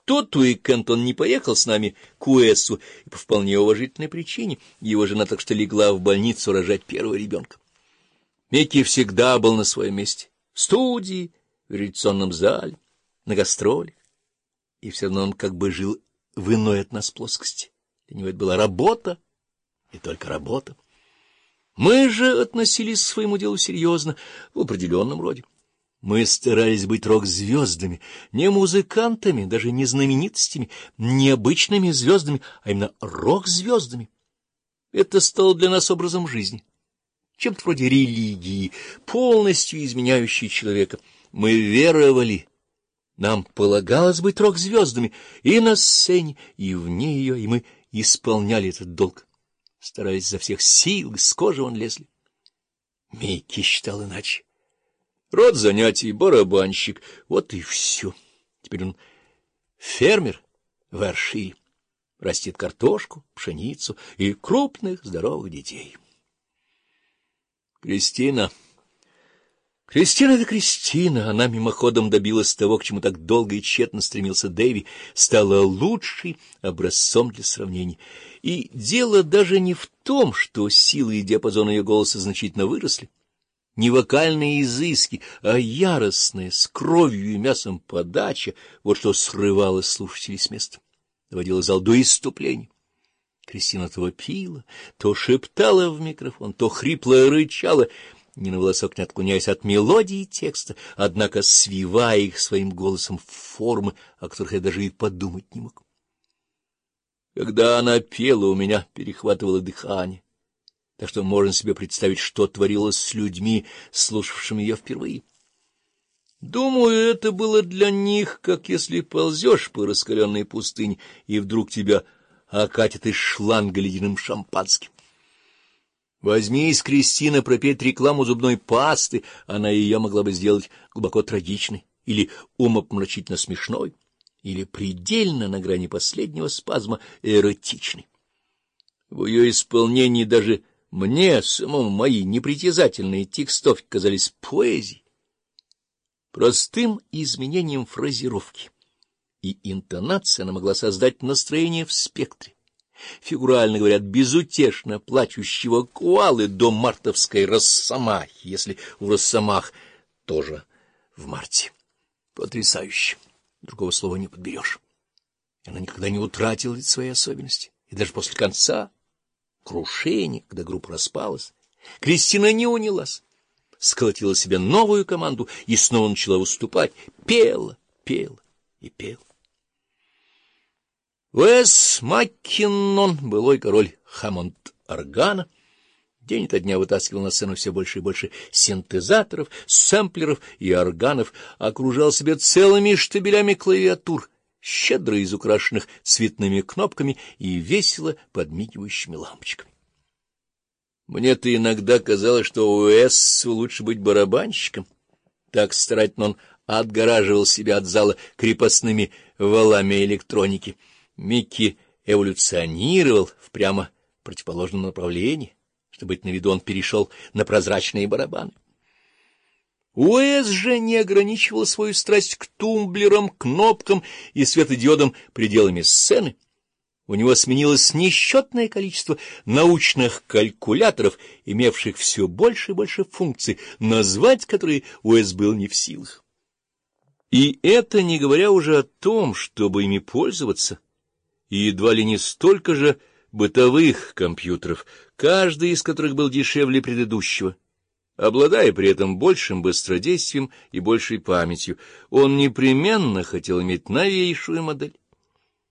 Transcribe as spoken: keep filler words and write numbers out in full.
тот уикенд он не поехал с нами к Уэссу, и по вполне уважительной причине. Его жена так что легла в больницу рожать первого ребенка. Микки всегда был на своем месте. В студии, в репетиционном зале, на гастролях. И все равно он как бы жил в иной от нас плоскости. Для него это была работа, и только работа. Мы же относились к своему делу серьезно, в определенном роде. Мы старались быть рок-звездами, не музыкантами, даже не знаменитостями, не обычными звездами, а именно рок-звездами. Это стало для нас образом жизни, чем-то вроде религии, полностью изменяющей человека. Мы веровали, нам полагалось быть рок-звездами и на сцене, и вне ее, и мы исполняли этот долг. Старались изо всех сил, с кожи вон лезли. Микки считал иначе. Род занятий — барабанщик, вот и все. Теперь он фермер в Эршире, растит картошку, пшеницу и крупных здоровых детей. Кристина... Кристина — это Кристина. Она мимоходом добилась того, к чему так долго и тщетно стремился Дэви, стала лучшей образцом для сравнений. И дело даже не в том, что силы и диапазон ее голоса значительно выросли, не вокальные изыски, а яростная, с кровью и мясом подача, вот что срывало слушателей с места, доводило зал до исступления. Кристина то вопила, то шептала в микрофон, то хрипло рычала, ни на волосок не отклоняясь от мелодии текста, однако свивая их своим голосом в формы, о которых я даже и подумать не мог. Когда она пела, у меня перехватывало дыхание, так что можно себе представить, что творилось с людьми, слушавшими ее впервые. Думаю, это было для них, как если ползешь по раскаленной пустыне, и вдруг тебя окатит из шланга ледяным шампанским. Возьмись, Кристина, пропеть рекламу зубной пасты, она ее могла бы сделать глубоко трагичной, или умопомрачительно смешной, или предельно на грани последнего спазма эротичной. В ее исполнении даже мне, самому, мои непритязательные текстовки казались поэзией, простым изменением фразировки, и интонация она могла создать настроение в спектре. Фигурально говорят, безутешно плачущего коалы до мартовской росомахи, если у росомах тоже в марте. Потрясающе. Другого слова не подберешь. Она никогда не утратила своей особенности. И даже после конца, крушения, когда группа распалась, Кристина не унялась, сколотила себе новую команду и снова начала выступать, пела, пела и пела. Уэс Маккинон, былой король Хаммонд-органа, день ото дня вытаскивал на сцену все больше и больше синтезаторов, сэмплеров и органов, окружал себя целыми штабелями клавиатур, щедро изукрашенных цветными кнопками и весело подмигивающими лампочками. Мне-то иногда казалось, что Уэссу лучше быть барабанщиком. Так старательно он отгораживал себя от зала крепостными валами электроники. Микки эволюционировал в прямо противоположном направлении. Чтобы быть на виду, он перешел на прозрачные барабаны. Уэс же не ограничивал свою страсть к тумблерам, кнопкам и светодиодам пределами сцены. У него сменилось несчетное количество научных калькуляторов, имевших все больше и больше функций, назвать которые Уэс был не в силах. И это не говоря уже о том, чтобы ими пользоваться, и едва ли не столько же бытовых компьютеров, каждый из которых был дешевле предыдущего. Обладая при этом большим быстродействием и большей памятью, он непременно хотел иметь новейшую модель.